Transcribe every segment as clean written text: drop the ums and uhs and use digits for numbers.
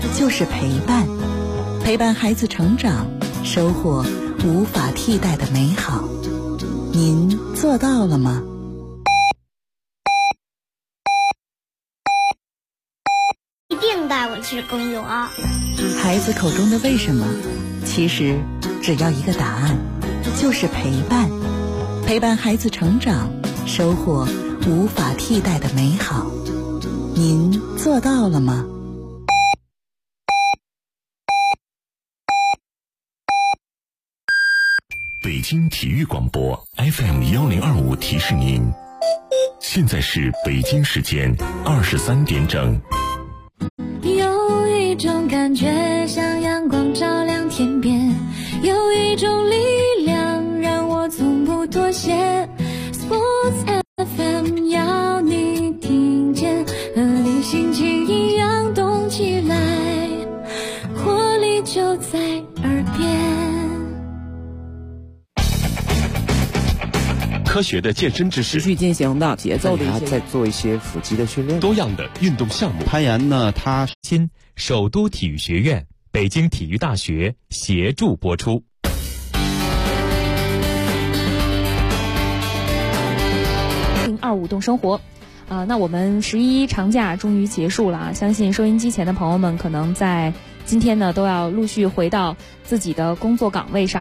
就是陪伴，陪伴孩子成长，收获无法替代的美好。您做到了吗？ 一定带我去公园。 孩子口中的为什么，其实只要一个答案，就是陪伴，陪伴孩子成长，收获无法替代的美好。您做到了吗？ 北京体育广播 FM1025提示您，现在是北京时间23点整。 有一种感觉像阳光照亮天边，有一种力量让我从不妥协。 Sports FM 要你听见，和你心情一样动起来，活力就在耳边。 科学的健身知识， 持续进行的节奏的一些， 在做一些腹肌的训练， 多样的运动项目。 攀岩呢，它首都体育学院、北京体育大学协助播出。 2025动生活，那我们11长假终于结束了啊！相信收音机前的朋友们可能在今天呢都要陆续回到自己的工作岗位上。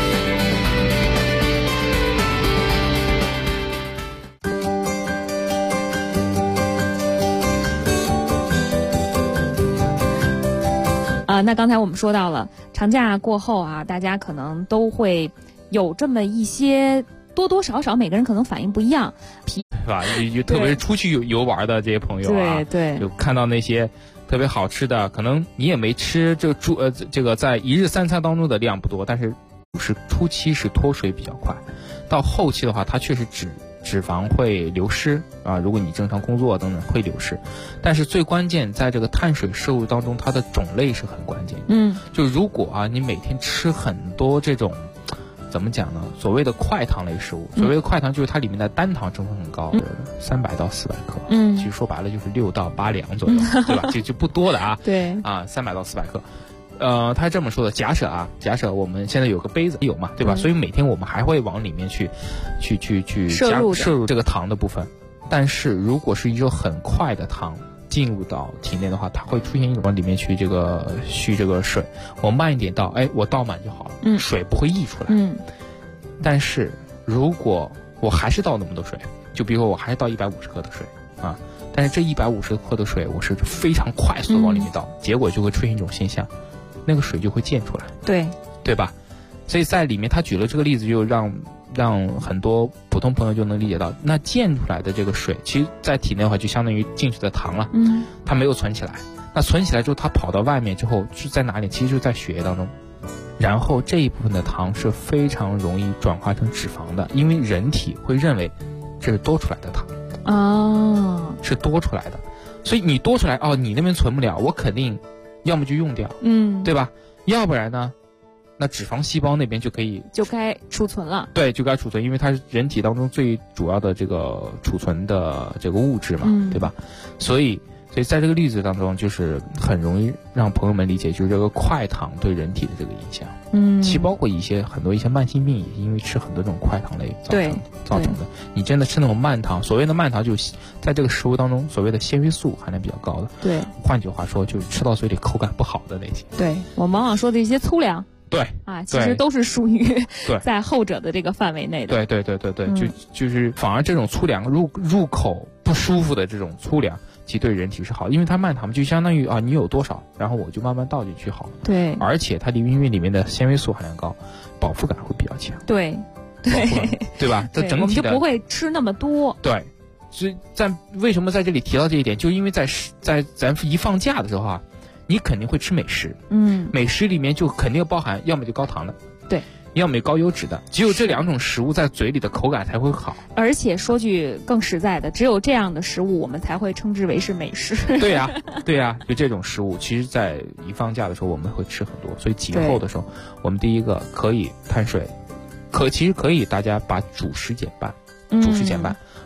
那刚才我们说到了长假过后啊，大家可能都会有这么一些多多少少每个人可能反应不一样， 对吧？就特别是出去游玩的这些朋友啊， 对， 就看到那些特别好吃的，可能你也没吃这个在一日三餐当中的量不多，但是初期是脱水比较快，到后期的话，它确实脂肪会流失啊，如果你正常工作等等会流失，但是最关键在这个碳水摄入当中，它的种类是很关键。就如果啊你每天吃很多这种怎么讲呢？所谓的快糖类食物，所谓的快糖就是它里面的单糖成分很高，300到400克，其实说白了就是6到8两左右，对吧？就不多的啊， 对啊，300到400克。他这么说的，假设我们现在有个杯子有嘛，对吧？所以每天我们还会往里面去摄入这个糖的部分。但是如果是一种很快的糖进入到体内的话，它会出现一种往里面去这个蓄这个水，我慢一点倒，我倒满就好了，水不会溢出来。但是如果我还是倒那么多水，就比如说我还是倒150克的水啊，但是这150克的水我是非常快速的往里面倒，结果就会出现一种现象。那个水就会溅出来，对吧？所以在里面他举了这个例子，就让很多普通朋友就能理解到，那溅出来的这个水，其实在体内的话就相当于进去的糖了，它没有存起来。那存起来之后，它跑到外面之后是在哪里？其实就在血液当中。然后这一部分的糖是非常容易转化成脂肪的，因为人体会认为这是多出来的糖，是多出来的，所以你多出来你那边存不了，我肯定要么就用掉，对吧？要不然呢，那脂肪细胞那边就该储存了， 对，就该储存，因为它是人体当中最主要的这个储存的这个物质嘛，对吧？所以在这个例子当中，就是很容易让朋友们理解，就是这个快糖对人体的这个影响。其实包括很多一些慢性病，也是因为吃很多这种快糖类造成的。你真的吃那种慢糖，所谓的慢糖就是在这个食物当中所谓的纤维素含量比较高的。 对， 换句话说，就是吃到嘴里口感不好的那些。 对，我们往往说的一些粗粮。 对其实都是属于在后者的这个范围内的。 对，就是反而这种粗粮入口不舒服的这种粗粮，其实对人体是好的，因为它慢糖就相当于你有多少，然后我就慢慢倒进去好了。 对， 而且它因为里面的纤维素含量高，饱腹感会比较强。 对吧？它整体的我们就不会吃那么多。 对，所以为什么在这里提到这一点，就因为在咱一放假的时候你肯定会吃美食，美食里面就肯定包含要么就高糖的， 对， 要么高油脂的，只有这两种食物在嘴里的口感才会好。 而且说句更实在的，只有这样的食物我们才会称之为是美食。 对呀，就这种食物，其实在一放假的时候我们会吃很多，所以节后的时候，我们第一个可以碳水，其实可以大家把主食减半，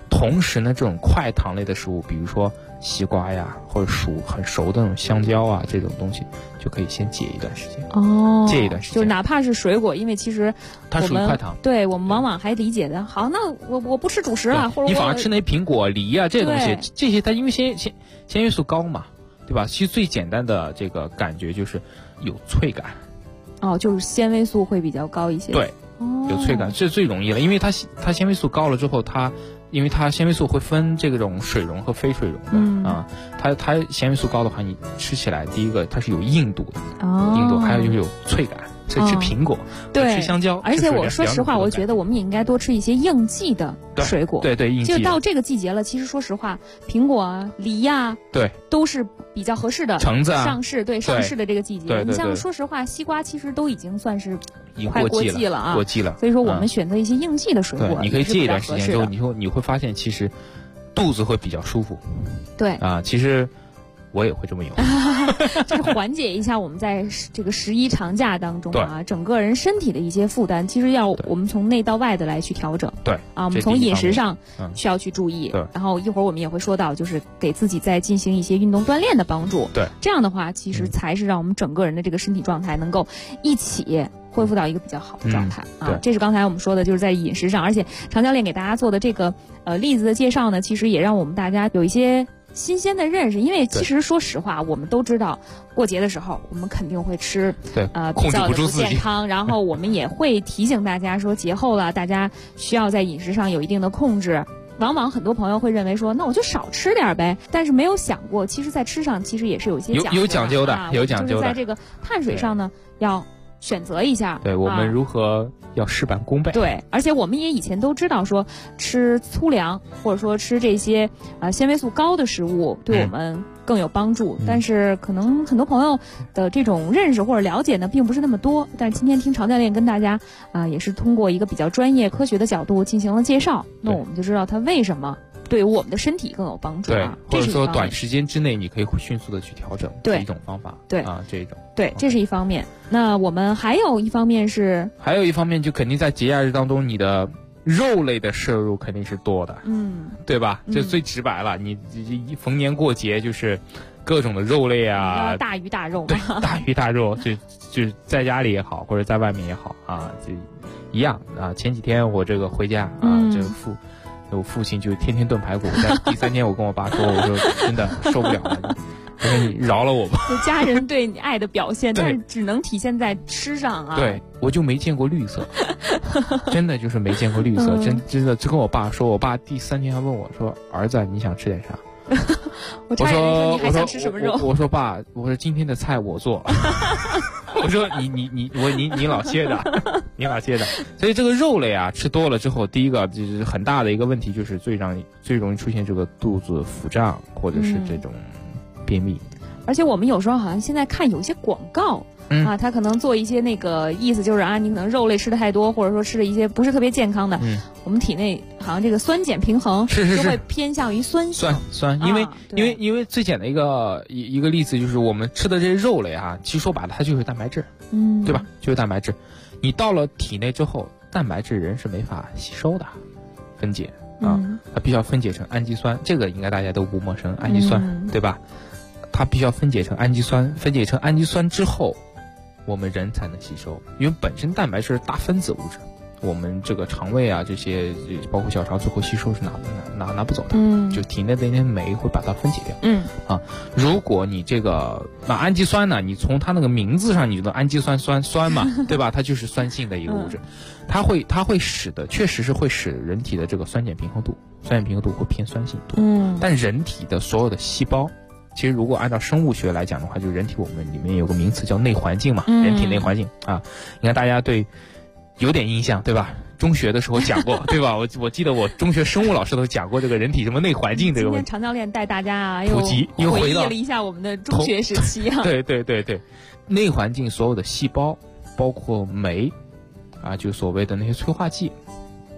同时呢，这种快糖类的食物，比如说西瓜呀，或者很熟的那种香蕉啊，这种东西就可以先戒一段时间。 哦， 戒一段时间， 就哪怕是水果，因为其实它属于快糖， 对我们往往还理解的，好，那我不吃主食了，或者你反而吃那苹果、梨啊这些东西，这些它因为纤维素高嘛，对吧？其实最简单的这个感觉就是有脆感。 哦，就是纤维素会比较高一些。 对，有脆感，这最容易了，因为它纤维素高了之后，因为它纤维素会分这种水溶和非水溶的它纤维素高的话，你吃起来第一个它是有硬度的，硬度，还有就是有脆感。吃苹果， 对， 吃香蕉， 而且我说实话，我觉得我们也应该多吃一些应季的水果。 对，应季。 就到这个季节了，其实说实话，苹果啊、梨呀， 对， 都是比较合适的。 橙子啊， 上市的这个季节， 对， 你像说实话，西瓜其实都已经算是快过季了啊， 过季了。 所以说，我们选择一些应季的水果， 你可以戒一段时间之后，你会发现其实肚子会比较舒服。 对啊，其实我也会这么用。 就是缓解一下我们在这个11长假当中啊，整个人身体的一些负担，其实要我们从内到外的来去调整。 对啊，我们从饮食上需要去注意。对，然后一会儿我们也会说到，就是给自己再进行一些运动锻炼的帮助。 对， 这样的话，其实才是让我们整个人的这个身体状态能够一起恢复到一个比较好的状态啊。这是刚才我们说的，就是在饮食上，而且常教练给大家做的这个例子的介绍呢，其实也让我们大家有一些新鲜的认识，因为其实说实话，我们都知道过节的时候我们肯定会吃比较的不健康，然后我们也会提醒大家说节后了，大家需要在饮食上有一定的控制。往往很多朋友会认为说，那我就少吃点呗，但是没有想过，其实在吃上其实也是有一些有讲究的，有讲究的。 就是在这个碳水上呢，要选择一下， 对我们如何要事半功倍。 对，而且我们也以前都知道说，吃粗粮或者说吃这些纤维素高的食物对我们更有帮助，但是可能很多朋友的这种认识或者了解呢，并不是那么多。但是今天听常教练跟大家也是通过一个比较专业科学的角度进行了介绍，那我们就知道它为什么对于我们的身体更有帮助啊， 或者说短时间之内你可以迅速的去调整，是一种方法。 对啊，这种对，这是一方面。那我们还有一方面就肯定在节假日当中，你的肉类的摄入肯定是多的，对吧？这最直白了，你逢年过节就是各种的肉类啊， 大鱼大肉嘛， 对，大鱼大肉，就在家里也好，或者在外面也好啊，就一样啊。前几天我这个回家啊，我父亲就天天炖排骨，在第3天我跟我爸说，我说真的受不了了，我说你饶了我吧。 就家人对你爱的表现，但是只能体现在吃上啊。 对，我就没见过绿色，真的就是没见过绿色，真的就跟我爸说，我爸第3天还问我说，儿子你想吃点啥？ 我说你还想吃什么肉？ 我说爸，我说今天的菜我做。我说你老歇着，你老歇着。所以这个肉类啊，吃多了之后，第一个就是很大的一个问题，就是最容易出现这个肚子腹胀或者是这种便秘。 而且我们有时候好像现在看有些广告。他可能做一些那个意思就是你可能肉类吃的太多，或者说吃了一些不是特别健康的，我们体内好像这个酸碱平衡就会偏向于酸， 因为最简单的一个例子就是我们吃的这些肉类其实说白了它就是蛋白质，对吧？就是蛋白质，你到了体内之后，蛋白质人是没法吸收的，分解它必须要分解成氨基酸，这个应该大家都不陌生，氨基酸，对吧？它必须要分解成氨基酸，分解成氨基酸之后，我们人才能吸收，因为本身蛋白质是大分子物质，我们这个肠胃这些包括小肠最后吸收是拿不走的，就体内的那些酶会把它分解掉。如果你这个氨基酸呢，你从它那个名字上你觉得氨基酸酸嘛，对吧？它就是酸性的一个物质，它会确实是会使人体的这个酸碱平衡度会偏酸性多。但人体的所有的细胞，其实如果按照生物学来讲的话，就人体我们里面有个名词叫内环境嘛，人体内环境你看大家对有点印象对吧？中学的时候讲过对吧？我记得我中学生物老师都讲过这个人体什么内环境这个问题。 今天常教练带大家普及又回忆了一下我们的中学时期对，内环境所有的细胞包括酶就所谓的那些催化剂，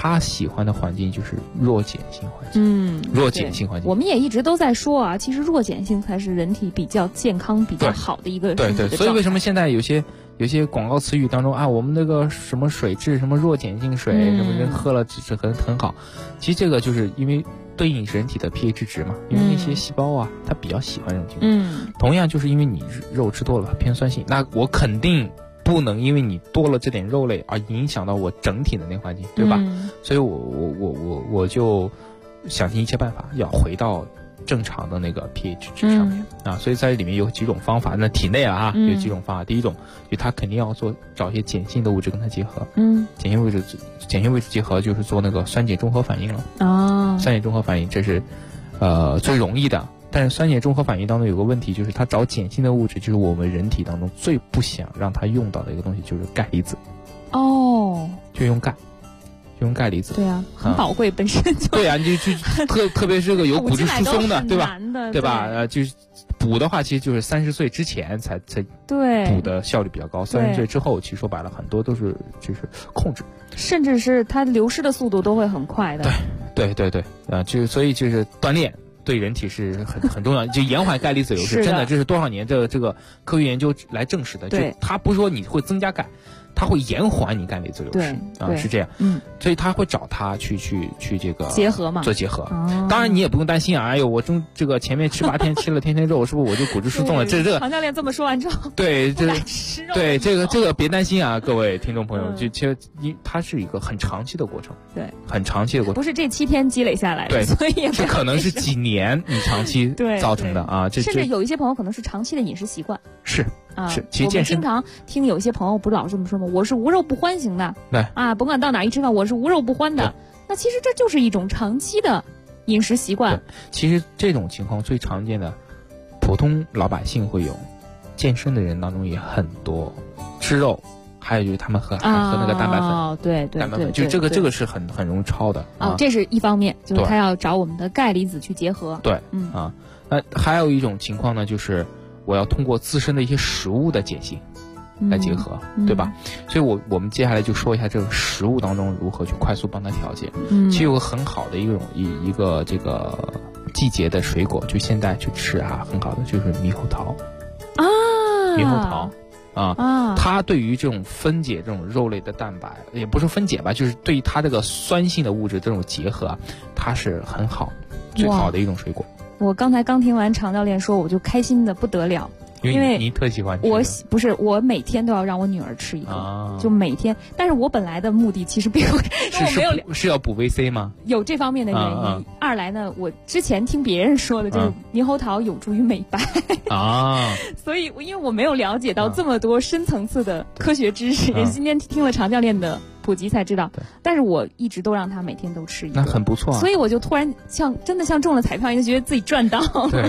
他喜欢的环境就是弱碱性环境。弱碱性环境。 我们也一直都在说啊，其实弱碱性才是人体比较健康、比较好的一个身体的状态。 对，所以为什么现在有些广告词语当中啊，我们那个什么水质什么弱碱性水，什么人喝了是很好。其实这个就是因为对应人体的 pH 值嘛，因为那些细胞啊，它比较喜欢这种情况。同样就是因为你肉吃多了偏酸性，那我肯定不能因为你多了这点肉类而影响到我整体的那环境，对吧？所以我就想尽一切办法要回到正常的那个 pH 值上面啊，所以在里面有几种方法。那体内有几种方法。第一种就它肯定要找一些碱性的物质跟它结合。碱性物质结合就是做那个酸碱中和反应了。酸碱中和反应这是最容易的。但是酸碱中和反应当中有个问题，就是它找碱性的物质，就是我们人体当中最不想让它用到的一个东西，就是钙离子。就用钙。用钙离子， 对啊，很宝贵，本身就对啊，你就特别是这个有骨质疏松的，对吧？对吧？就是补的话，其实就是30岁之前才对补的效率比较高，30岁之后，其实说白了很多都是就是控制， 甚至是它流失的速度都会很快的。 对就是所以就是锻炼对人体是很重要，就延缓钙离子流失，真的这是多少年这个科学研究来证实的。就它不是说你会增加钙。它会延缓你钙离子流失是这样，所以他会找他去这个结合嘛， 做结合。当然你也不用担心啊，哎呦，我这个前面吃8天吃了天肉，是不是我就骨质疏松了？这个唐教练这么说完之后， 对，这个别担心啊，各位听众朋友，就其实它是一个很长期的过程， 对， 很长期的过程， 不是这7天积累下来的， 对， 所以这可能是几年你长期造成的啊， 甚至有一些朋友可能是长期的饮食习惯， 是，其实健身我们经常听有一些朋友不是老这么说吗？我是无肉不欢型的， 对啊，甭管到哪一吃饭，我是无肉不欢的。那其实这就是一种长期的饮食习惯。 其实这种情况最常见的，普通老百姓会有，健身的人当中也很多，吃肉，还有就是他们还喝那个蛋白粉， 对， 蛋白粉就这个是很容易超的啊。这是一方面，就是他要找我们的钙离子去结合。 对，还有一种情况呢，就是我要通过自身的一些食物的碱性来结合，对吧？所以我们接下来就说一下这个食物当中如何去快速帮它调节。其实有个很好的一个这个季节的水果，就现在去吃很好的就是猕猴桃啊，猕猴桃。它对于这种分解这种肉类的蛋白，也不是分解吧，就是对于它这个酸性的物质这种结合，它是很好最好的一种水果。 我刚听完常教练说，我就开心的不得了，因为你特喜欢吃。我每天都要让我女儿吃一个，就每天。但是我本来的目的其实并不是要补 VC 吗？ 有这方面的原因。二来呢，我之前听别人说的就是猕猴桃有助于美白所以因为我没有了解到这么多深层次的科学知识，也今天听了常教练的普及才知道。但是我一直都让他每天都吃一个， 那很不错。 所以我就突然真的像中了彩票一样，觉得自己赚到了。 对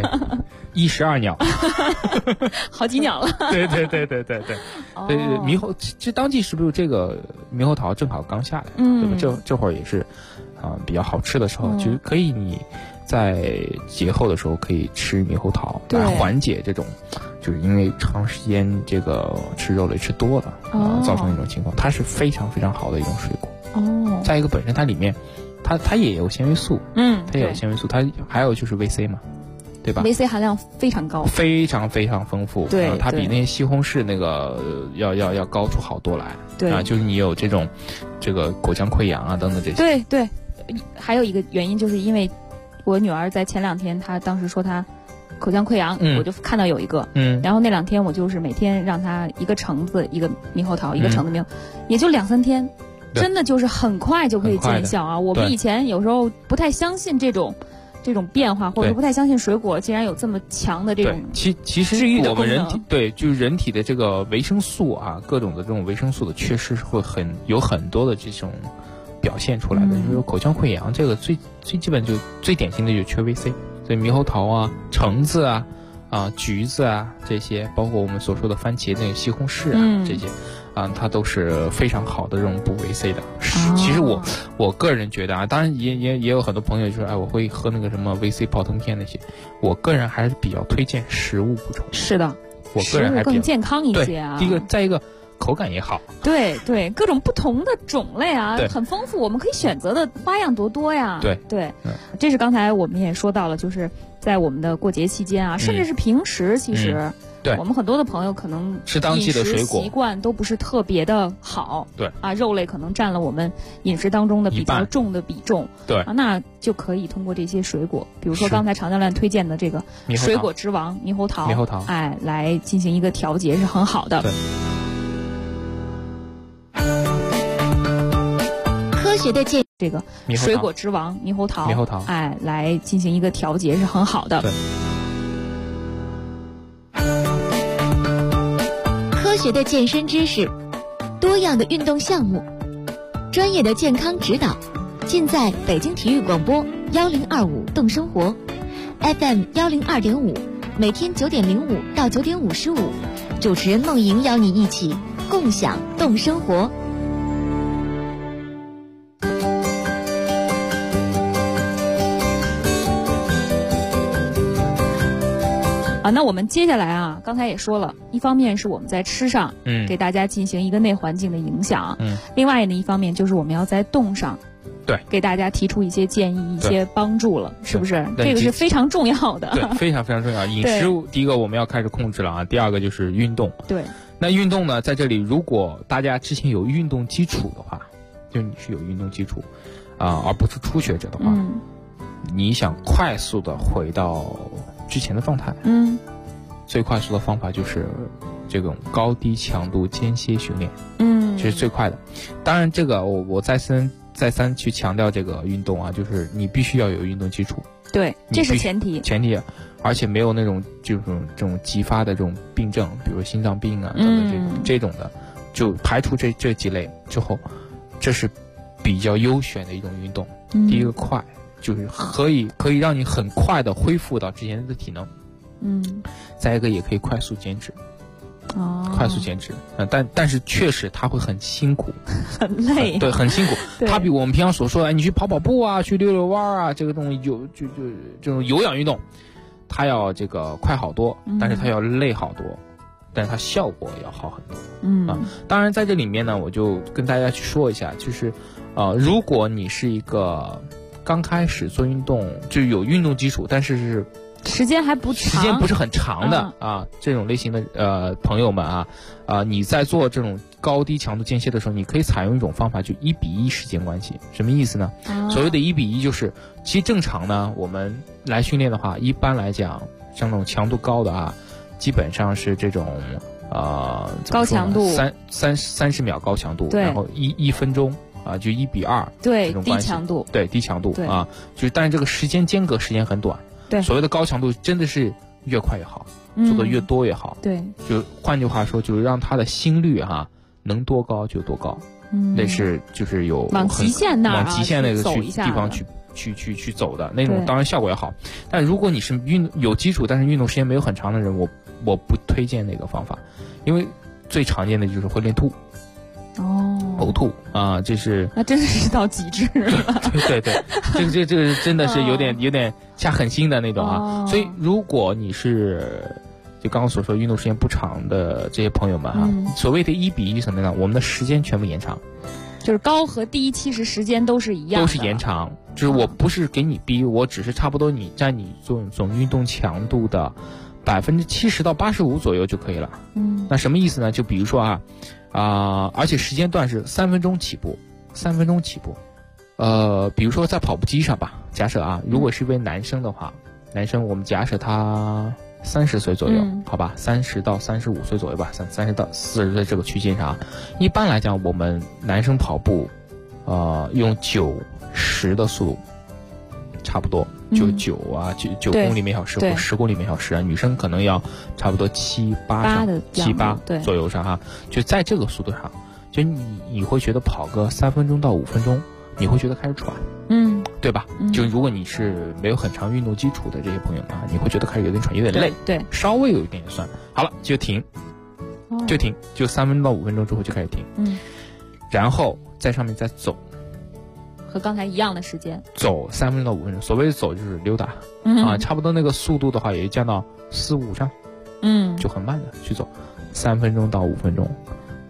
，12鸟， 好几鸟了。 对。猕猴，这当季是不是这个猕猴桃正好刚下来？对吧？这会儿也是比较好吃的时候，就是可以你在节后的时候可以吃猕猴桃，来缓解这种。就是因为长时间这个吃肉类吃多了造成一种情况，它是非常非常好的一种水果。再一个本身它里面，它也有纤维素，它也有纤维素，它还有就是 VC 嘛，对吧 ？VC 含量非常高， 非常非常丰富。 对， 它比那些西红柿那个要高出好多来。 对就是你有这个口腔溃疡啊等等这些。 对，还有一个原因就是因为我女儿在前2天，她当时说她口腔溃疡，我就看到有一个，然后那2天我就是每天让她一个橙子，一个猕猴桃，一个橙子猕猴，也就2-3天，真的就是很快就可以见效啊！我们以前有时候不太相信这种变化，或者说不太相信水果竟然有这么强的这种其实我们人体就是人体的这个维生素各种的这种维生素的缺失会有很多的这种表现出来的。就是口腔溃疡这个最基本就最典型的就是缺 VC。所以猕猴桃橙子橘子这些，包括我们所说的番茄那个西红柿这些它都是非常好的这种补 VC 的。其实我个人觉得当然也有很多朋友就说我会喝那个什么 VC 泡腾片那些，我个人还是比较推荐食物补充。 是的， 我个人还更健康一些第一个，再一个口感也好。 对对，各种不同的种类啊，很丰富，我们可以选择的花样多呀。 对对，这是刚才我们也说到了，就是在我们的过节期间啊，甚至是平时，其实。 对， 我们很多的朋友可能吃当季的水果习惯都不是特别的好， 对啊，肉类可能占了我们饮食当中的比较重的比重， 对啊，那就可以通过这些水果，比如说刚才常教练推荐的这个水果之王猕猴桃，哎，来进行一个调节是很好的。 对， 科学的建这个水果之王猕猴桃，哎，来进行一个调节是很好的。 对。 科学的健身知识，多样的运动项目，专业的健康指导，尽在北京体育广播1025动生活 FM 102.5，每天9:05到9:55，主持人梦莹邀你一起共享动生活。 啊，那我们接下来啊，刚才也说了，一方面是我们在吃上，给大家进行一个内环境的影响，另外呢，一方面就是我们要在动上， 对， 给大家提出一些建议、一些帮助了，是不是？这个是非常重要的， 对，非常非常重要。饮食第一个我们要开始控制了啊，第二个就是运动。 对， 那运动呢，在这里，如果大家之前有运动基础的话，就你是有运动基础而不是初学者的话，你想快速的回到之前的状态，最快速的方法就是这种高低强度间歇训练，这是最快的。当然，这个我再三去强调这个运动啊，就是你必须要有运动基础， 对，这是前提， 而且没有那种这种急发的这种病症，比如心脏病啊等等这种的，就排除这几类之后，这是比较优选的一种运动。第一个快。就是可以让你很快的恢复到之前的体能，再一个也可以快速减脂，快速减脂，但是确实它会很辛苦， 很累， 对，很辛苦。它比我们平常所说的，你去跑步啊，去溜溜弯啊，这个东西就这种有氧运动，它要这个快好多，但是它要累好多，但是它效果要好很多。当然在这里面呢，我就跟大家去说一下，就是如果你是一个刚开始做运动就有运动基础，但是时间还不长， 时间不是很长的这种类型的朋友们你在做这种高低强度间歇的时候，你可以采用一种方法，就1:1时间关系。什么意思呢？所谓的1:1就是其实正常呢，我们来训练的话，一般来讲像那种强度高的基本上是这种高强度 30秒高强度，然后1分钟。就1:2， 对， 这种关系，低强度就但是这个时间间隔时间很短， 对， 所谓的高强度真的是越快越好，做的越多越好， 对， 就换句话说，就是让他的心率能多高就多高，类似就是有往极限那个地方去走的那种，当然效果也好。但如果你是有基础但是运动时间没有很长的人，我不推荐那个方法，因为最常见的就是会练吐。呕吐这是那真的是到极致了。 对，这个真的是有点下狠心的那种所以如果你是就刚刚所说运动时间不长的这些朋友们所谓的1:1什么呢？我们的时间全部延长， 就是高和低其实时间都是一样的， 都是延长。就是我不是给你逼，我只是差不多你占你总运动强度的70%到85%左右就可以了。那什么意思呢？就比如说而且时间段是3分钟起步，3分钟起步。比如说在跑步机上吧，假设如果是一位男生的话，男生我们假设他30岁左右，好吧，30到35岁左右吧，30到40岁这个区间上，一般来讲我们男生跑步，用90的速度，差不多就9公里每小时或10公里每小时女生可能要差不多7、8左右上就在这个速度上，就你会觉得跑个3分钟到5分钟，你会觉得开始喘，对吧？就如果你是没有很长运动基础的这些朋友们你会觉得开始有点喘，有点累， 对， 稍微有一点点酸，好了就停，就3分钟到5分钟之后就开始停，然后在上面再走。 和刚才一样的时间， 走3分钟到5分钟。所谓的走就是溜达，差不多那个速度的话，也降到4、5上，就很慢的去走，3分钟到5分钟，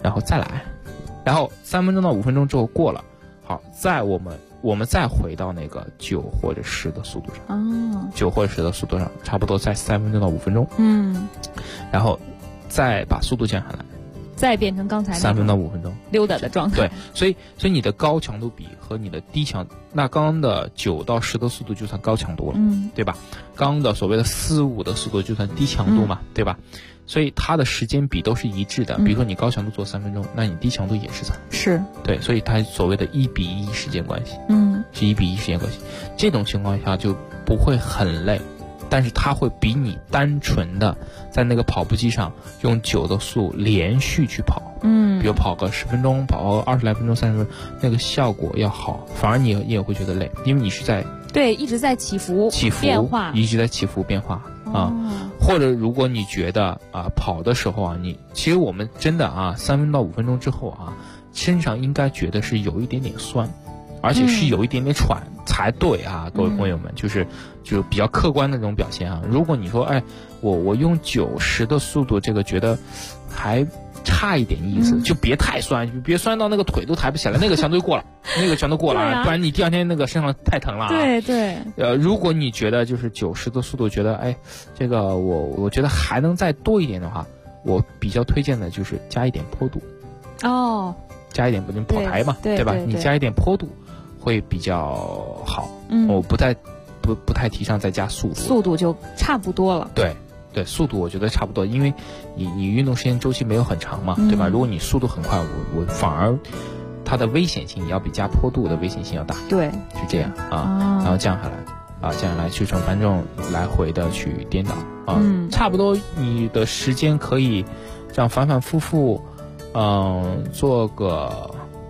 然后再来，然后3分钟到5分钟之后过了，好，我们再回到那个9或者10的速度上。哦，9或者10的速度上，差不多在3分钟到5分钟。然后再把速度降下来， 再变成刚才 3分到5分钟溜达的状态。 对，所以你的高强度比和你的低强，那刚刚的9到10的速度就算高强度了，对吧？刚刚的所谓的4、5的速度就算低强度嘛，对吧？所以它的时间比都是一致的。比如说你高强度做3分钟，那你低强度也是3分钟。 是， 对，所以它所谓的1比1时间关系，是1比1时间关系。这种情况下就不会很累。但是它会比你单纯的在那个跑步机上用9的速连续去跑，比如跑个10分钟，跑个20来分钟、30分钟，那个效果要好，反而你也会觉得累，因为你是在一直在起伏变化， 一直在起伏变化啊。或者如果你觉得跑的时候啊，其实我们真的3分到5分钟之后身上应该觉得是有一点点酸，而且是有一点点喘才对啊，各位朋友们，就是比较客观的这种表现啊。如果你说我用9、10的速度，这个觉得还差一点意思，就别太酸，别酸到那个腿都抬不起来，那个强度过了，那个全都过了，不然你第2天那个身上太疼了。 对。 如果你觉得就是9、10的速度，觉得这个我觉得还能再多一点的话，我比较推荐的就是加一点坡度。加一点跑台嘛，对吧？你加一点坡度会比较好。我不太提倡再加速度， 速度就差不多了。 对，速度我觉得差不多，因为你运动时间周期没有很长嘛，对吧？如果你速度很快，我反而它的危险性要比加坡度的危险性要大。对，是这样然后降下来去成反正来回的去颠倒差不多你的时间可以这样反反复复做个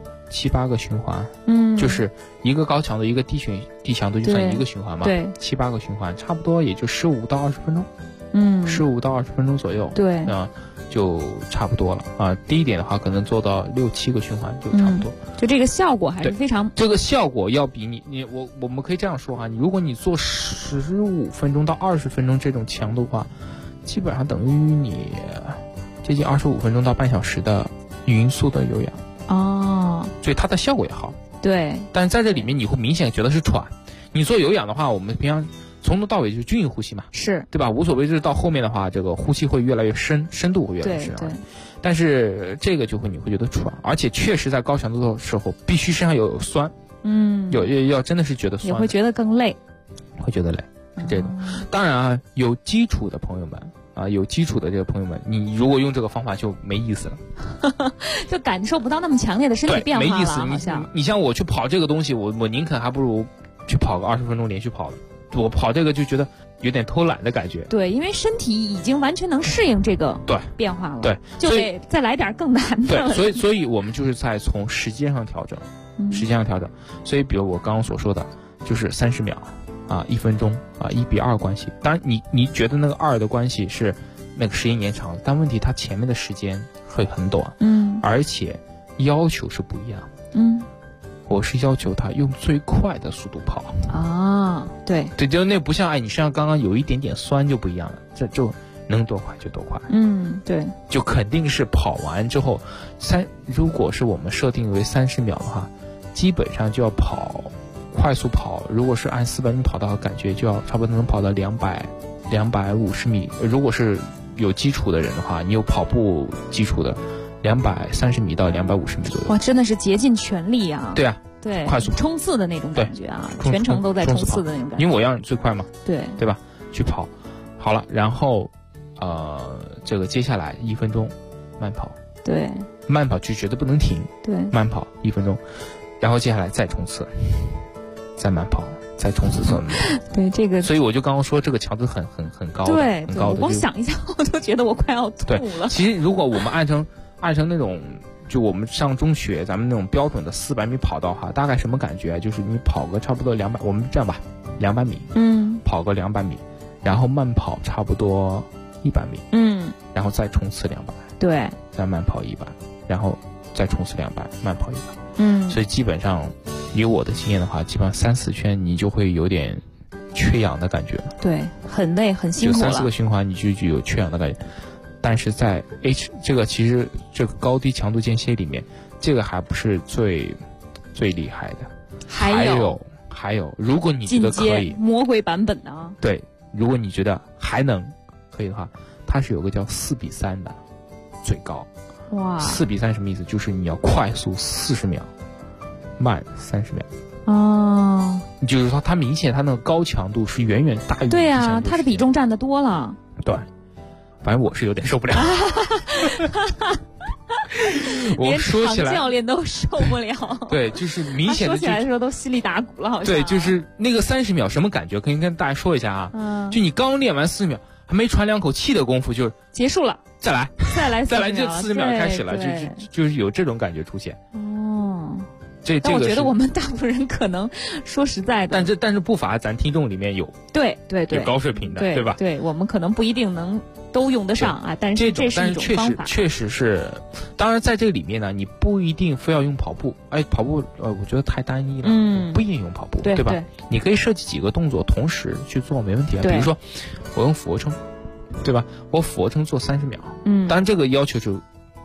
7、8个循环，就是一个高强度一个低强度就算一个循环嘛，对，7、8个循环，差不多也就15到20分钟，15到20分钟左右，对就差不多了低一点的话可能做到6、7个循环就差不多， 就这个效果还是非常， 这个效果要比我们可以这样说如果你做15分钟到20分钟这种强度的话，基本上等于你接近25分钟到半小时的匀速的有氧所以它的效果也好。对，但是在这里面你会明显觉得是喘。你做有氧的话，我们平常从头到尾就是均匀呼吸嘛，是对吧？无所谓，就是到后面的话，这个呼吸会越来越深度会越来越深。对。但是这个你会觉得喘，而且确实在高强度的时候，必须身上有酸，要真的是觉得酸， 也会觉得更累， 会觉得累，是这种。当然有基础的朋友们。有基础的这个朋友们，你如果用这个方法就没意思了， 就感受不到那么强烈的身体变化了。 没意思，你像我去跑这个东西，我宁肯还不如去跑个20分钟连续跑的。我跑这个就觉得有点偷懒的感觉。对， 因为身体已经完全能适应这个变化了。对，就得再来点更难的。 对，所以我们就是在从时间上调整，所以比如我刚刚所说的，就是30秒。1分钟1比2关系，当然你觉得那个2的关系是那个时间延长了，但问题它前面的时间会很短，而且要求是不一样，我是要求他用最快的速度跑对，就那不像你身上刚刚有一点点酸就不一样了，这就能多快就多快，对，就肯定是跑完之后如果是我们设定为30秒的话，基本上就要快速跑，如果是按400米跑道，感觉就要差不多能跑到250米。如果是有基础的人的话，你有跑步基础的，230米到250米左右。 哇，真的是竭尽全力啊！ 对啊， 对， 快速冲刺的那种感觉全程都在冲刺的那种感觉。 因为我要你最快嘛，对吧？去跑，好了，然后这个接下来1分钟慢跑，对，慢跑就绝对不能停，对，慢跑1分钟，然后接下来再冲刺。再慢跑，再冲刺怎么？ 对这个， 所以我就刚刚说这个强度很高的， 对， 很高的。 我光想一下，我都觉得我快要吐了。 其实如果我们按成那种，就我们上中学咱们那种标准的400米跑道哈，大概什么感觉？就是你跑个差不多200，我们这样吧，200米，跑个200米，然后慢跑差不多100米，然后再冲刺200，对，再慢跑100，然后再冲刺200，慢跑100，所以基本上。以我的经验的话，基本上3、4圈你就会有点缺氧的感觉了。 对，很累，很辛苦了。 就3、4个循环你就有缺氧的感觉。 但是在这个其实这个高低强度间歇里面，这个还不是最厉害的，还有，如果你觉得可以， 魔鬼版本的啊， 对，如果你觉得还能可以的话，它是有个叫4:3的最高。 哇 ，4:3什么意思？就是你要快速40秒，慢30秒。 哦， 就是说它明显它那个高强度是远远大于对啊，它的比重占得多了。 对，反正我是有点受不了。我说起来， 连教练都受不了。 对，就是明显的。 说起来的时候都心里打鼓了，好像。 对，就是那个30秒什么感觉？可以跟大家说一下啊。就你刚练完40秒，还没喘2口气的功夫，就结束了。 再来，就40秒开始了，就是有这种感觉出现。 哦。 但我觉得我们大部分人可能说实在的， 但是不乏咱听众里面有有高水平的，对吧？ 对，我们可能不一定能都用得上啊，但是这是一种方法。 确实是，当然在这个里面呢，你不一定非要用跑步，跑步我觉得太单一了，不一定用跑步，对吧？你可以设计几个动作同时去做，没问题啊。比如说我用俯卧撑，对吧？我俯卧撑做30秒，当然这个要求是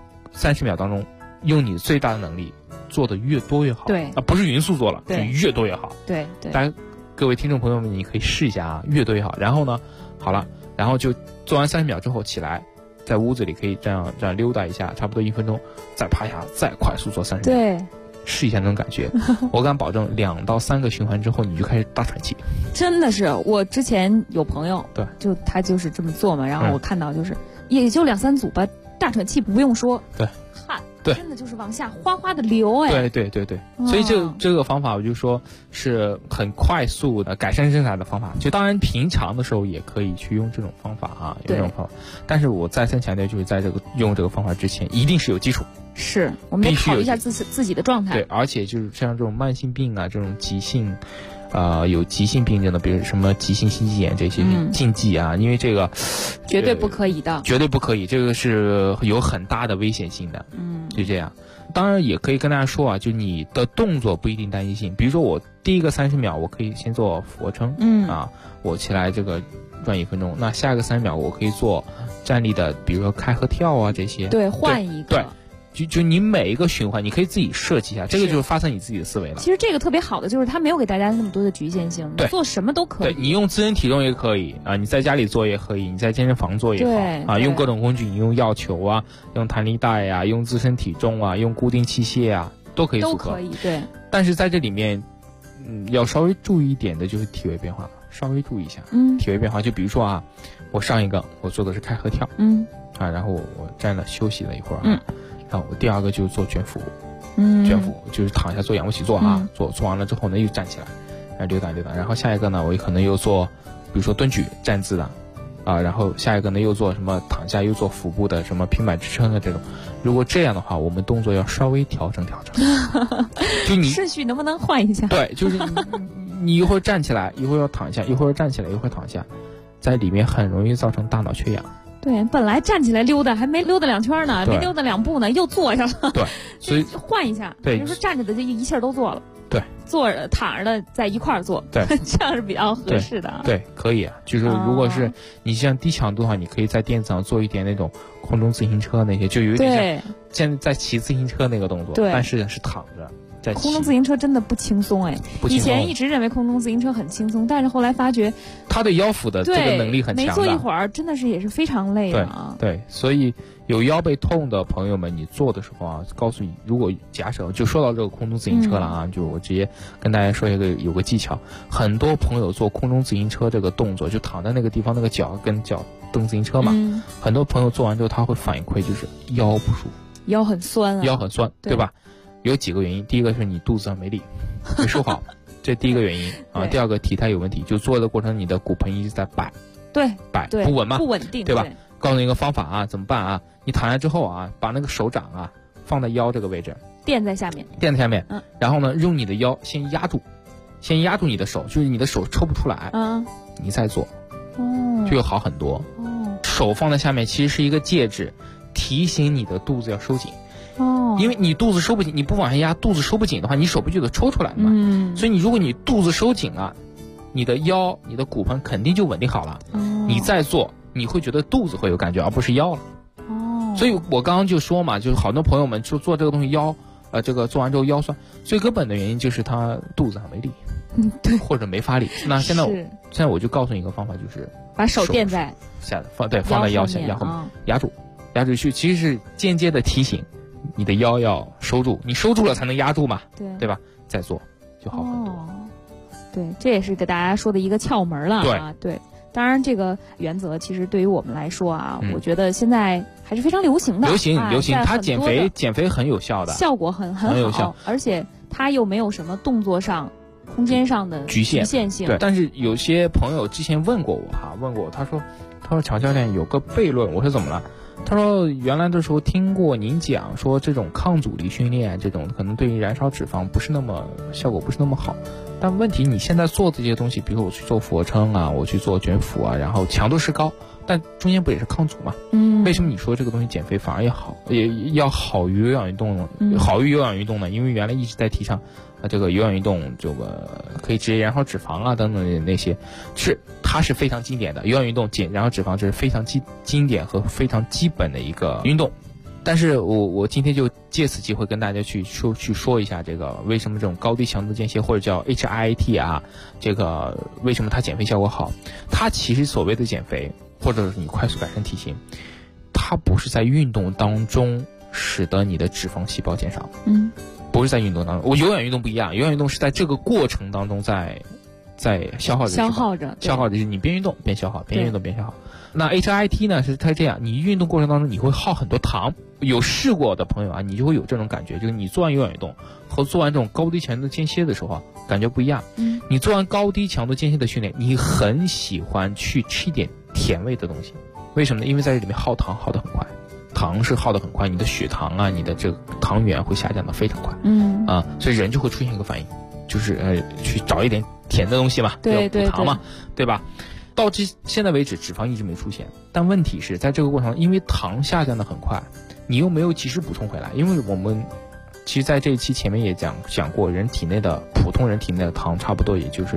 30秒当中用你最大的能力。做的越多越好， 对啊，不是匀速做了，就越多越好。 对， 大家各位听众朋友们，你可以试一下啊，越多越好。然后呢，好了，然后就做完30秒之后起来，在屋子里可以这样溜达一下，差不多1分钟，再趴下，再快速做30秒。 对， 试一下那种感觉，我敢保证2到3个循环之后，你就开始大喘气。 真的是，我之前有朋友， 对， 就他就是这么做嘛，然后我看到就是也就2、3组吧，大喘气不用说， 对。 对，真的就是往下哗哗的流哎。 对，所以这个方法我就说是很快速的改善身材的方法。就当然平常的时候也可以去用这种方法啊，用这种方法。但是我再三强调，就是在用这个方法之前，一定是有基础。 是，我们得考虑一下自己的状态。 对，而且就是像这种慢性病啊，这种急性。有急性病症的，比如什么急性心肌炎这些禁忌啊，因为这个绝对不可以的， 绝对不可以，这个是有很大的危险性的。就这样。当然也可以跟大家说啊，就你的动作不一定单一性，比如说我第一个30秒我可以先做俯卧撑，我起来这个转1分钟，那下一个30秒我可以做站立的，比如说开合跳啊这些。 对，换一个。 对。就你每一个循环，你可以自己设计一下，这个就是发散你自己的思维了。 其实这个特别好的就是它没有给大家那么多的局限性， 对， 做什么都可以。 对，你用自身体重也可以啊，你在家里做也可以，你在健身房做也好啊，用各种工具，你用药球啊，用弹力带啊，用自身体重啊，用固定器械啊，都可以组合。 都可以，对。但是在这里面，要稍微注意一点的就是体位变化，稍微注意一下。体位变化，就比如说啊，我上一个我做的是开合跳，然后我站了休息了一会儿，然后我第二个就是做卷腹，卷腹就是躺下做仰卧起坐啊，做完了之后呢又站起来，然后溜达溜达，然后下一个呢我可能又做，比如说蹲举站姿的，然后下一个呢又做什么躺下又做腹部的什么平板支撑的这种。如果这样的话，我们动作要稍微调整，就你顺序能不能换一下？ 对，就是你一会儿站起来，一会儿要躺下，一会儿站起来，一会儿躺下，在里面很容易造成大脑缺氧。 对，本来站起来溜达，还没溜达2圈呢，没溜达2步呢，又坐下了。 对，所以换一下。 对， 比如说站着的就一气儿都做了。 对， 坐着躺着的在一块儿做。 对， 这样是比较合适的。 对，可以啊。就是如果是你像低强度的话，你可以在垫子上做一点那种空中自行车那些，就有点像现在在骑自行车那个动作，但是是躺着。 空中自行车真的不轻松哎！以前一直认为空中自行车很轻松，但是后来发觉它对腰腹的这个能力很强的。 没做一会儿真的是也是非常累的啊。 对，所以有腰背痛的朋友们，你做的时候啊，告诉你，如果假设就说到这个空中自行车了啊，就我直接跟大家说有个技巧，很多朋友做空中自行车这个动作，就躺在那个地方，那个脚跟脚蹬自行车嘛，很多朋友做完之后他会反馈就是腰不舒服， 腰很酸啊， 腰很酸，对吧？有几个原因，第一个是你肚子上没力，没收好，这第一个原因啊。第二个体态有问题，就做的过程你的骨盆一直在摆，不稳嘛， 不稳定， 对吧？告诉你一个方法啊，怎么办啊？你躺下之后啊，把那个手掌啊放在腰这个位置， 垫在下面， 然后呢，用你的腰先压住你的手，就是你的手抽不出来，你再做，就会好很多。手放在下面其实是一个戒指，提醒你的肚子要收紧。因为你肚子收不紧，你不往下压，肚子收不紧的话，你手不就得抽出来嘛？所以如果你肚子收紧了，你的腰、你的骨盆肯定就稳定好了。你再做，你会觉得肚子会有感觉，而不是腰了。 所以我刚刚就说嘛，就是好多朋友们就做这个东西这个做完之后腰酸，最根本的原因就是他肚子上没力， 对， 或者没发力。那现在我就告诉你一个方法，就是把手垫在放在腰下，后面压住去，其实是间接的提醒你的腰要收住，你收住了才能压住嘛，对吧？再做就好很多。 对，这也是给大家说的一个窍门了啊。对，当然这个原则其实对于我们来说啊，我觉得现在还是非常流行的。流行， 它减肥很有效的， 效果很有效，而且它又没有什么动作上、空间上的局限性。 对，但是有些朋友之前问过我，他说乔教练有个悖论，我说怎么了？他说原来的时候听过您讲说这种抗阻力训练这种可能对于燃烧脂肪效果不是那么好，但问题你现在做的这些东西，比如我去做俯卧撑啊，我去做卷腹啊，然后强度是高，但中间不也是抗阻吗？为什么你说这个东西减肥反而也要好于有氧运动呢？好于有氧运动呢？因为原来一直在提倡这个有氧运动这个可以直接燃烧脂肪啊等等的那些，它是非常经典的，有氧运动燃烧脂肪这是非常经典和非常基本的一个运动。但是我今天就借此机会跟大家去说一下这个为什么这种高低强度间歇或者叫 HIIT 啊，这个为什么它减肥效果好？它其实所谓的减肥或者是你快速改善体型，它不是在运动当中使得你的脂肪细胞减少，不是在运动当中。我有氧运动不一样，有氧运动是在这个过程当中在消耗着，就是你边运动边消耗，边运动边消耗。那 HIIT 呢是它这样，你运动过程当中你会耗很多糖，有试过的朋友啊，你就会有这种感觉，就是你做完有氧运动和做完这种高低强度间歇的时候啊，感觉不一样。你做完高低强度间歇的训练，你很喜欢去吃一点甜味的东西，为什么呢？因为在这里面耗糖耗得很快，糖是耗得很快，你的血糖啊，你的这个糖原会下降得非常快，所以人就会出现一个反应，就是去找一点甜的东西嘛， 对， 补糖嘛，对吧？到现在为止，脂肪一直没出现，但问题是在这个过程中，因为糖下降得很快，你又没有及时补充回来。因为我们其实在这一期前面也讲过，普通人体内的糖差不多也就是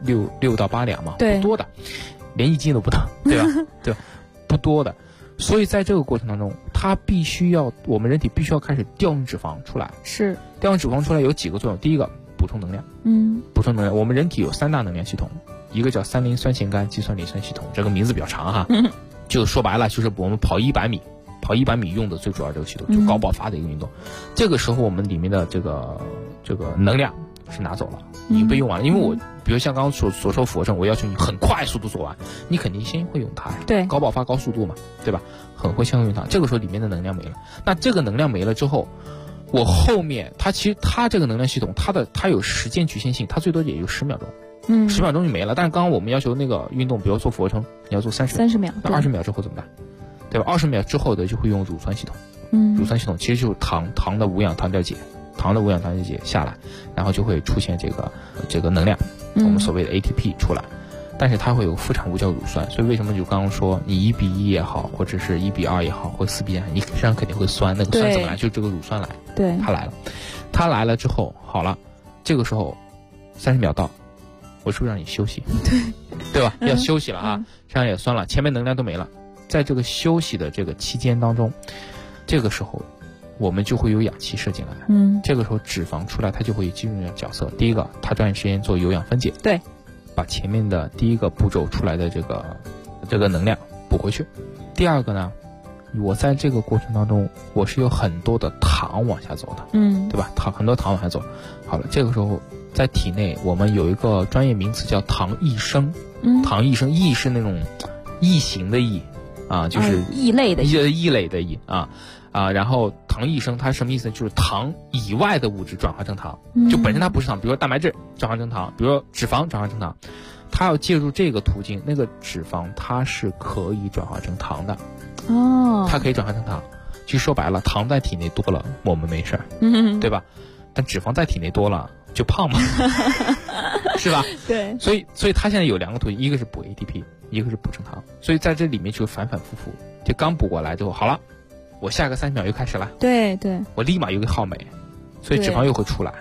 6到8两嘛，不多的，连1斤都不到，对吧？对，不多的。所以在这个过程当中，我们人体必须要开始调用脂肪出来。是，调用脂肪出来有几个作用，第一个补充能量，补充能量。我们人体有3大能量系统。一个叫3磷酸腺苷肌酸磷酸系统，这个名字比较长哈，就说白了就是我们跑100米用的最主要这个系统，就高爆发的一个运动。这个时候我们里面的这个能量是拿走了，已经被用完了。因为我比如像刚刚所说俯卧撑，我要求你很快速度做完，你肯定先会用它呀，对，高爆发高速度嘛，对吧？很会先用它，这个时候里面的能量没了。那这个能量没了之后，我后面它这个能量系统它有时间局限性，它最多也就10秒钟。10秒钟就没了。但是刚刚我们要求那个运动，比如做俯卧撑，你要做30秒，那20秒之后怎么办？对吧？20秒之后的就会用乳酸系统。乳酸系统其实就是糖的无氧糖调节下来，然后就会出现这个能量，我们所谓的 ATP 出来。但是它会有副产物叫乳酸，所以为什么就刚刚说你1:1也好，或者是1:2也好，或者4:1，你身上肯定会酸。那个酸怎么来？就这个乳酸来。对，它来了之后，好了，这个时候30秒到。我是不是让你休息？对吧？要休息了啊，身上也酸了，前面能量都没了。在这个休息的这个期间当中，这个时候我们就会有氧气射进来。这个时候脂肪出来，它就会进入角色。第一个，它抓紧时间做有氧分解，对，把前面的第一个步骤出来的这个能量补回去。第二个呢，我在这个过程当中，我是有很多的糖往下走的，对吧？很多糖往下走。好了，这个时候。在体内，我们有一个专业名词叫糖异生。糖异生，异是那种异形的异啊，就是异类的异啊。然后糖异生它什么意思？就是糖以外的物质转化成糖，就本身它不是糖，比如说蛋白质转化成糖，比如说脂肪转化成糖，它要借助这个途径，那个脂肪它是可以转化成糖的。它可以转化成糖。其实说白了，糖在体内多了我们没事儿，对吧？但脂肪在体内多了。就胖嘛，是吧？对，所以它现在有2个途径，一个是补 ATP， 一个是补成糖，所以在这里面就反反复复，就刚补过来之后，好了，我下个30秒又开始了，对，我立马又给耗没，所以脂肪又会出来，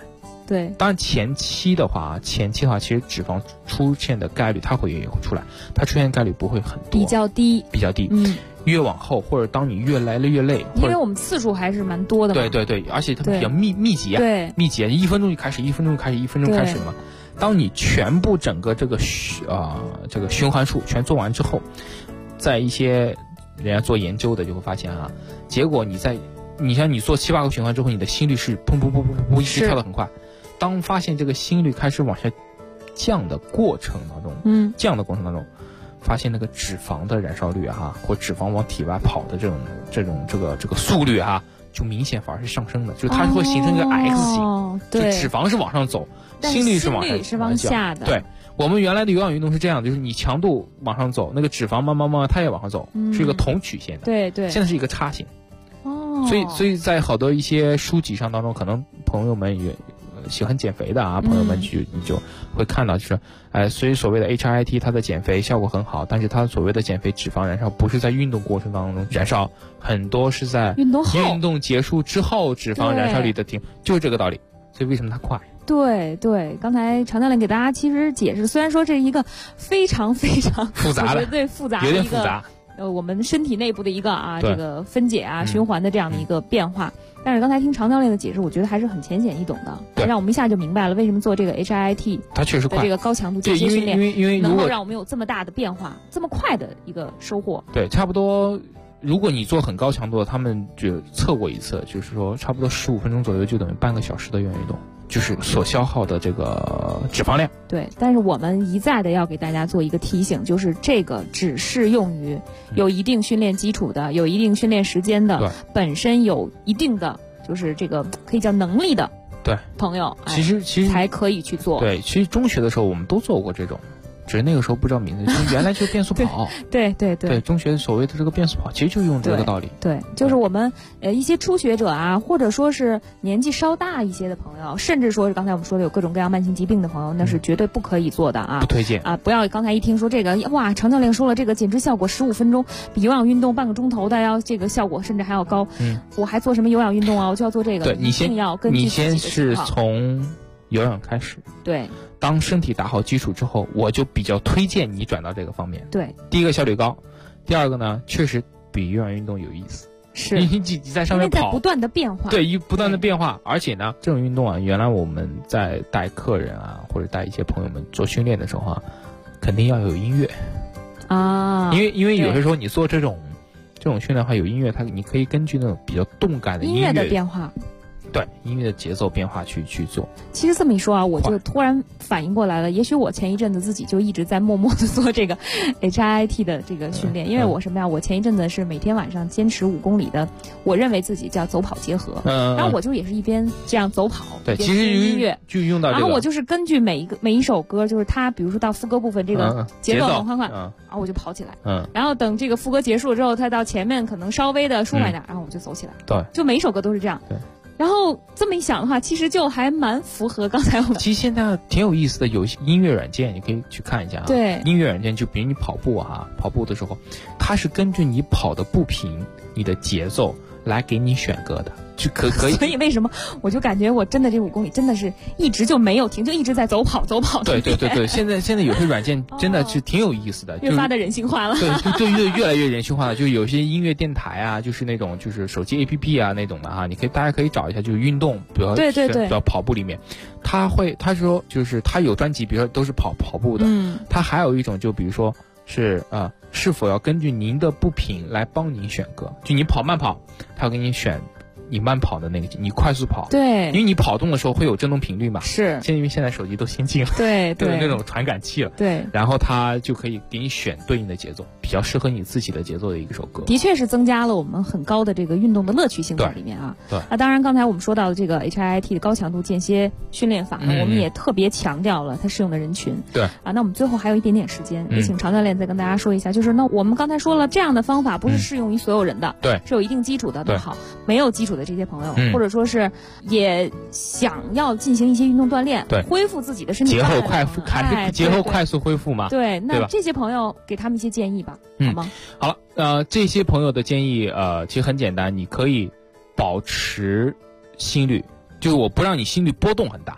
对， 当然前期的话，其实脂肪出现的概率它也会出来，它出现概率不会很多， 比较低。 越往后或者当你越来越累， 因为我们次数还是蛮多的嘛。 对，而且它比较密集啊，密集，1分钟就开始嘛。当你全部整个这个循环术全做完之后，在一些人家做研究的就会发现啊，结果你像你做7、8个循环之后，你的心率是砰砰砰砰砰一直跳得很快。当发现这个心率开始往下降的过程当中，发现那个脂肪的燃烧率或脂肪往体外跑的这个速率就明显反而是上升的，就是它会形成一个 X 型，就脂肪是往上走，心率是往下的。对，我们原来的有氧运动是这样的，就是你强度往上走，那个脂肪慢慢它也往上走，是一个同曲线的。 对， 现在是一个叉型。所以在好多一些书籍上当中，可能朋友们也喜欢减肥的朋友们你就会看到，就是所以所谓的 HIIT 它的减肥效果很好，但是它所谓的减肥脂肪燃烧不是在运动过程当中燃烧，很多是在运动结束之后脂肪燃烧率的停，就是这个道理。所以为什么它快？ 对，刚才常教练给大家其实解释，虽然说这是一个非常非常复杂的， 对复杂的有点复杂。 我们身体内部的一个这个分解循环的这样的一个变化，但是刚才听常教练的解释，我觉得还是很浅显易懂的，让我们一下就明白了为什么做这个 HIIT 它确实快， 这个高强度间歇训练，因为能够让我们有这么大的变化，这么快的一个收获。 对，差不多。如果你做很高强度的，他们就测过一次，就是说差不多15分钟左右就等于半个小时的有氧运动，就是所消耗的这个脂肪量。 对，但是我们一再的要给大家做一个提醒，就是这个只适用于有一定训练基础的、有一定训练时间的、本身有一定的就是这个可以叫能力的朋友， 其实才可以去做。 对，其实中学的时候我们都做过这种。只是那个时候不知道名字，就是原来就是变速跑。 对， 中学所谓的这个变速跑，其实就用这个道理。 对，就是我们一些初学者或者说是年纪稍大一些的朋友，甚至说是刚才我们说的有各种各样慢性疾病的朋友，那是绝对不可以做的不推荐不要刚才一听说这个哇，常教练说了这个减脂效果15分钟比有氧运动半个钟头的要这个效果甚至还要高。我还做什么有氧运动我就要做这个。 对， 一定要根据自己的情况。 你先是从有氧开始。 对。 当身体打好基础之后，我就比较推荐你转到这个方面。 对， 第一个效率高，第二个呢，确实比有氧运动有意思。 是， 你在上面跑， 在不断的变化。 对，不断的变化，而且呢，这种运动原来我们在带客人或者带一些朋友们做训练的时候肯定要有音乐因为有些时候你做这种训练的话，有音乐，你可以根据那种比较动感的音乐的变化。 对音乐的节奏变化去做。 其实这么一说我就突然反应过来了，也许我前一阵子自己就一直在默默的做这个 HIIT 的这个训练，因为我什么呀？我前一阵子是每天晚上坚持5公里的，我认为自己叫走跑结合，然后我就也是一边这样走跑， 对，其实音乐就用到这个， 然后我就是根据每一首歌，就是它比如说到副歌部分这个节奏很快，然后我就跑起来，然后等这个副歌结束了之后，它到前面可能稍微的舒缓一点，然后我就走起来， 对， 就每一首歌都是这样， 对。 然后这么一想的话，其实就还蛮符合刚才我们。 其实现在挺有意思的，有一些音乐软件你可以去看一下对， 音乐软件就比如你跑步跑步的时候，它是根据你跑的步频、你的节奏来给你选歌的。就可以， 所以为什么我就感觉我真的这5公里真的是一直就没有停，就一直在走跑。 对，现在有些软件真的是挺有意思的， 越发的人性化了。 对，就越来越人性化了。就有些音乐电台就是那种就是手机 APP 那种的大家可以找一下，就是运动，比如对， 比如跑步里面，他说就是他有专辑，比如说都是跑步的，他还有一种就比如说是是否要根据您的步频来帮您选歌，就你跑慢跑，他要给你选。你慢跑的那个，你快速跑， 对， 因为你跑动的时候会有振动频率嘛， 是， 因为现在手机都先进了， 对， 都有那种传感器了， 对， 然后它就可以给你选对应的节奏，比较适合你自己的节奏的一首歌， 的确是增加了我们很高的这个运动的乐趣性在里面对， 那当然刚才我们说到的这个 HIIT 的高强度间歇训练法呢，我们也特别强调了它适用的人群， 对， 那我们最后还有一点点时间，也请常教练再跟大家说一下，就是那我们刚才说了，这样的方法不是适用于所有人的， 对， 是有一定基础的，那好，没有基础的这些朋友，或者说是也想要进行一些运动锻炼， 对， 恢复自己的身体， 节后快速恢复嘛。 对，那这些朋友给他们一些建议吧，好吗？ 好了，这些朋友的建议其实很简单，你可以保持心率，就是我不让你心率波动很大，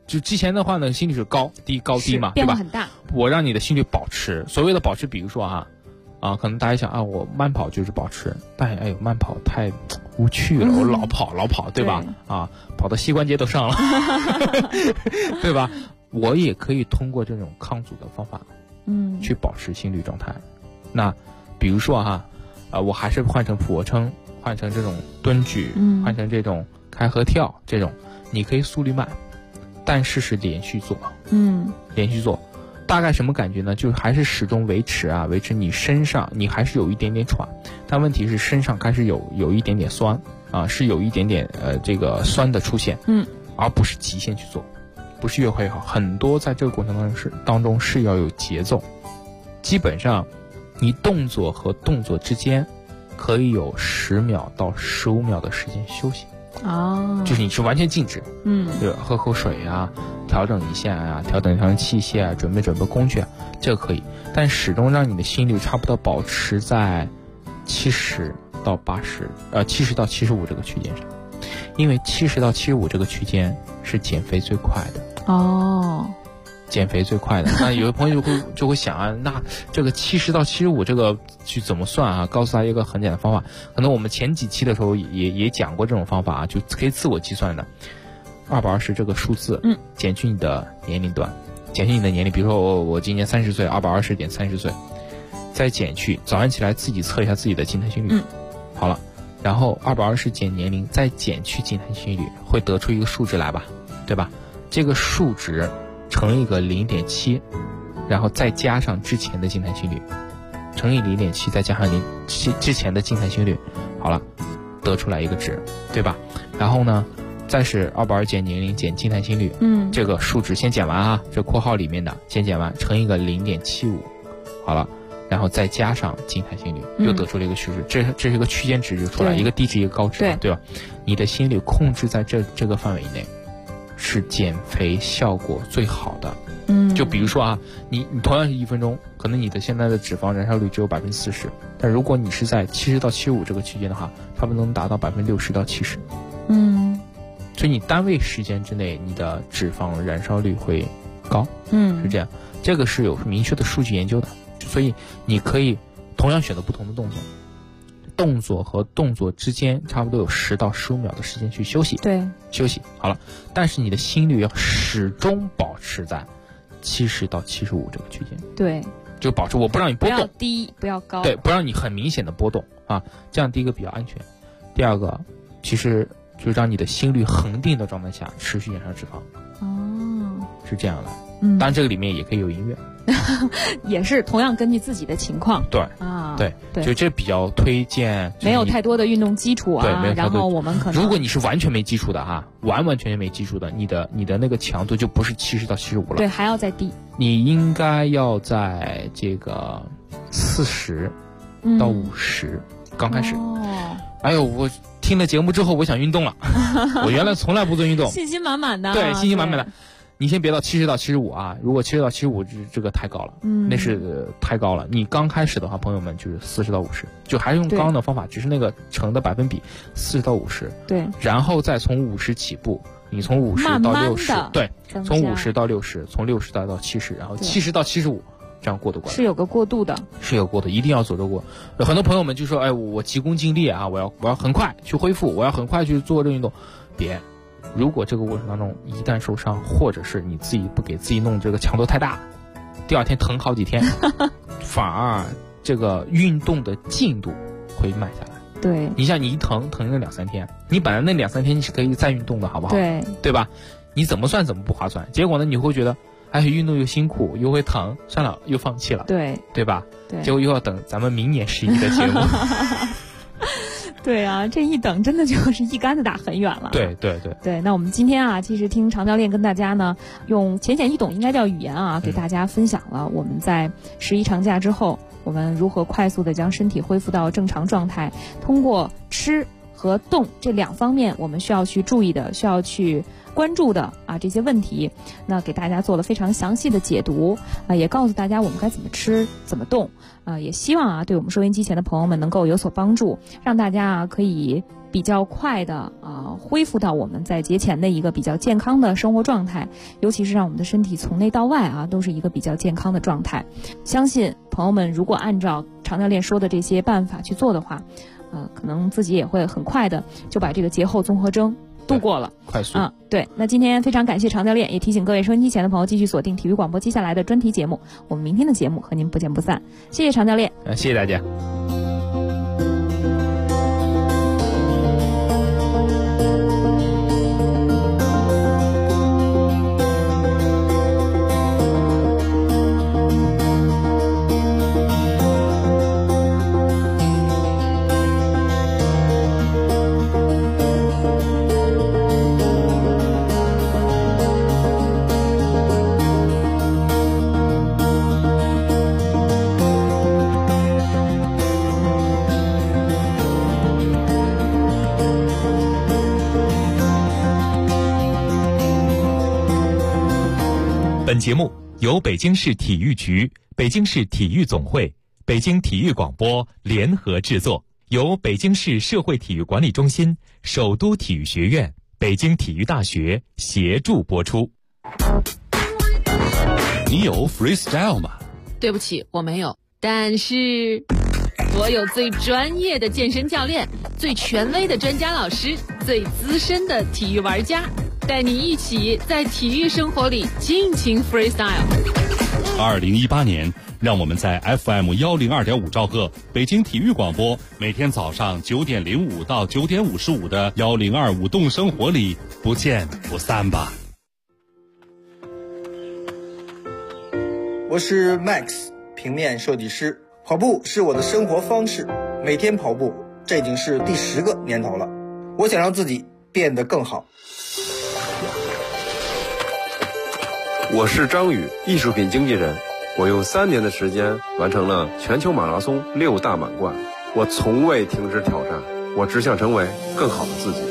就之前的话呢，心率是高低高低嘛，对吧？ 变化很大。 我让你的心率保持，所谓的保持，比如说可能大家想啊，我慢跑就是保持，但哎呦，慢跑太无趣了，我老跑，对吧？跑到膝关节都上了，对吧？我也可以通过这种抗阻的方法，去保持心率状态。那比如说我还是换成俯卧撑，换成这种蹲举，换成这种开合跳，这种你可以速率慢，但是连续做，连续做。大概什么感觉呢？就还是始终维持你身上你还是有一点点喘，但问题是身上开始有一点点酸是有一点点这个酸的出现，而不是极限去做，不是越快越好。很多在这个过程当中是要有节奏，基本上你动作和动作之间可以有10秒到15秒的时间休息。就是你是完全静止，就喝口水调整一下调整器械准备工具这个可以，但始终让你的心率差不多保持在70到75这个区间上，因为70到75这个区间是减肥最快的。减肥最快的。那有的朋友就会想那这个70到75这个去怎么算告诉他一个很简单的方法，可能我们前几期的时候也讲过这种方法就可以自我计算的。220这个数字，减去你的年龄段，减去你的年龄，比如说我今年30岁，220减30岁，再减去早上起来自己测一下自己的静态心率，好了，然后220减年龄，再减去静态心率，会得出一个数值来吧，对吧？这个数值乘一个0.7，然后再加上之前的静态心率，乘以0.7，再加上之前的静态心率，好了，得出来一个值，对吧？然后呢，再是220减年龄减静态心率，这个数值先减完这括号里面的先减完，乘一个0.75，好了，然后再加上静态心率，又得出了一个数值，这是一个区间值就出来，一个低值一个高值，对吧？你的心率控制在这个范围以内，是减肥效果最好的。就比如说你同样是1分钟，可能你的现在的脂肪燃烧率只有40%，但如果你是在70到75这个区间的话，差不多能达到60%到70%。所以你单位时间之内，你的脂肪燃烧率会高。是这样，这个是有明确的数据研究的。所以你可以同样选择不同的动作和动作之间差不多有10到15秒的时间去休息。对，休息好了，但是你的心率要始终保持在70到75这个区间。对，就保持，我不让你波动，不要低，不要高。对，不让你很明显的波动这样第一个比较安全，第二个其实就让你的心率恒定的状态下持续燃烧脂肪。是这样的。当然这个里面也可以有音乐。也是同样根据自己的情况。对对，就这比较推荐，没有太多的运动基础然后我们可能，如果你是完全没基础的完全没基础的，你的那个强度就不是70到75了，对，还要再低，你应该要在这个40到50刚开始。哎呦，我听了节目之后我想运动了。我原来从来不做运动。信心满满的。对，信心满满的。你先别到70到75如果70到75这个太高了，那是太高了。你刚开始的话，朋友们就是40到50，就还是用刚刚的方法，只是那个乘的百分比40到50。对，然后再从50起步，你从50到60，对，从50到60，从60到70，然后70到75，这样过得过来。是有个过渡的，是有过的，一定要走得过。很多朋友们就说，哎，我急功近利我要很快去恢复，我要很快去做这个运动，别。如果这个过程当中一旦受伤，或者是你自己不给自己弄这个强度太大，第二天疼好几天，反而这个运动的进度会慢下来。对，你像你一疼个2-3天，你本来那2-3天你是可以再运动的，好不好？对吧？你怎么算怎么不划算。结果呢，你会觉得，哎，运动又辛苦又会疼，算了，又放弃了。对吧？对，结果又要等咱们明年11的节目。对啊，这一等真的就是一竿子打很远了。对，那我们今天其实听常教练跟大家呢，用浅显易懂应该叫语言给大家分享了我们在11长假之后，我们如何快速的将身体恢复到正常状态，通过吃和动这2方面我们需要去注意的，需要去关注的这些问题，那给大家做了非常详细的解读也告诉大家我们该怎么吃怎么动也希望对我们收音机前的朋友们能够有所帮助，让大家可以比较快的恢复到我们在节前的一个比较健康的生活状态，尤其是让我们的身体从内到外都是一个比较健康的状态。相信朋友们如果按照常教练说的这些办法去做的话，可能自己也会很快的就把这个节后综合征度过了， 快速对。那今天非常感谢常教练，也提醒各位收音机前的朋友继续锁定体育广播接下来的专题节目，我们明天的节目和您不见不散。谢谢常教练， 谢谢大家。 本节目由北京市体育局、北京市体育总会、北京体育广播联合制作，由北京市社会体育管理中心、首都体育学院、北京体育大学协助播出。 你有 freestyle 吗？ 对不起，我没有，但是我有最专业的健身教练，最权威的专家老师，最资深的体育玩家，带你一起在体育生活里尽情 freestyle。 2018年，让我们在 FM 102.5兆赫北京体育广播，每天早上9点05到9点55的102舞动生活里不见不散吧。 我是 Max， 平面设计师。跑步是我的生活方式，每天跑步，这已经是第10个年头了。我想让自己变得更好。 我是张宇，艺术品经纪人。我用3年的时间完成了全球马拉松6大满贯。我从未停止挑战，我只想成为更好的自己。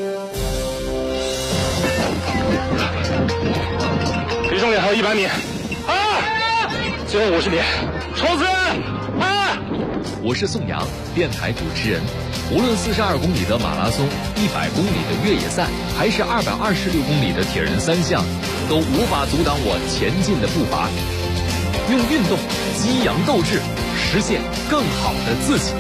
离终点还有100米，最后50米，冲刺！ 我是宋阳，电台主持人。无论42公里的马拉松、100公里的越野赛，还是226公里的铁人3项，都无法阻挡我前进的步伐。用运动激扬斗志，实现更好的自己。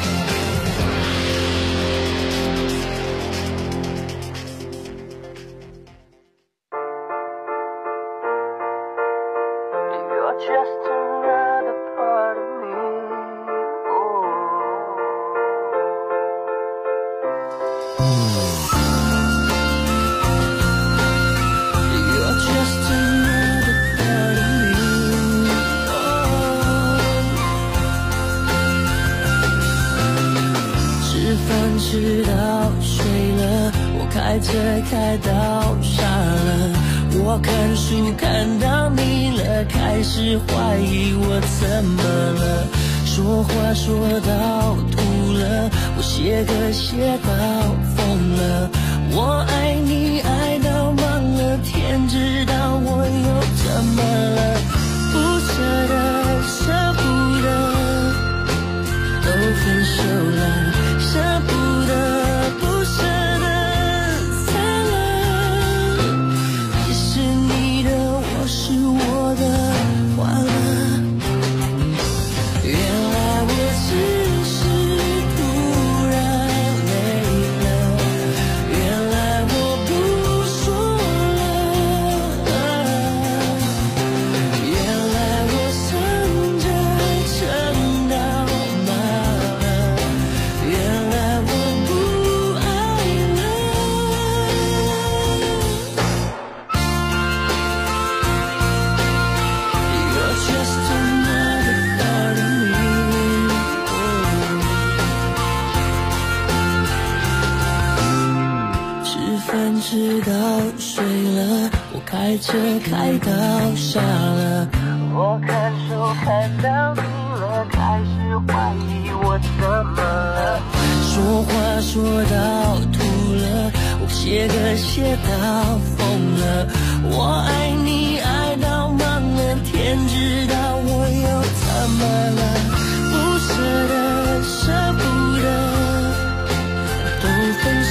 直到睡了，我开车开到傻了，我看书看到腻了，开始怀疑我怎么了，说话说到吐了，我写歌写到疯了，我爱你爱到忘了，天知道我又怎么了，不舍得舍不得都分手了，舍不得不舍得散了，你是你的，我是我的，完了，原来我只是突然累了，原来我不说了，原来我算着撑到麻了，原来我不爱了。You're just another part of me. 吃饭吃到睡了，我开车开到傻了，我看书看到腻了，开始怀疑我怎么了，说话说到吐了，我写歌写到疯了，我爱你爱到忘了，天知道我又怎么了，不舍得舍不得都分手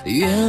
原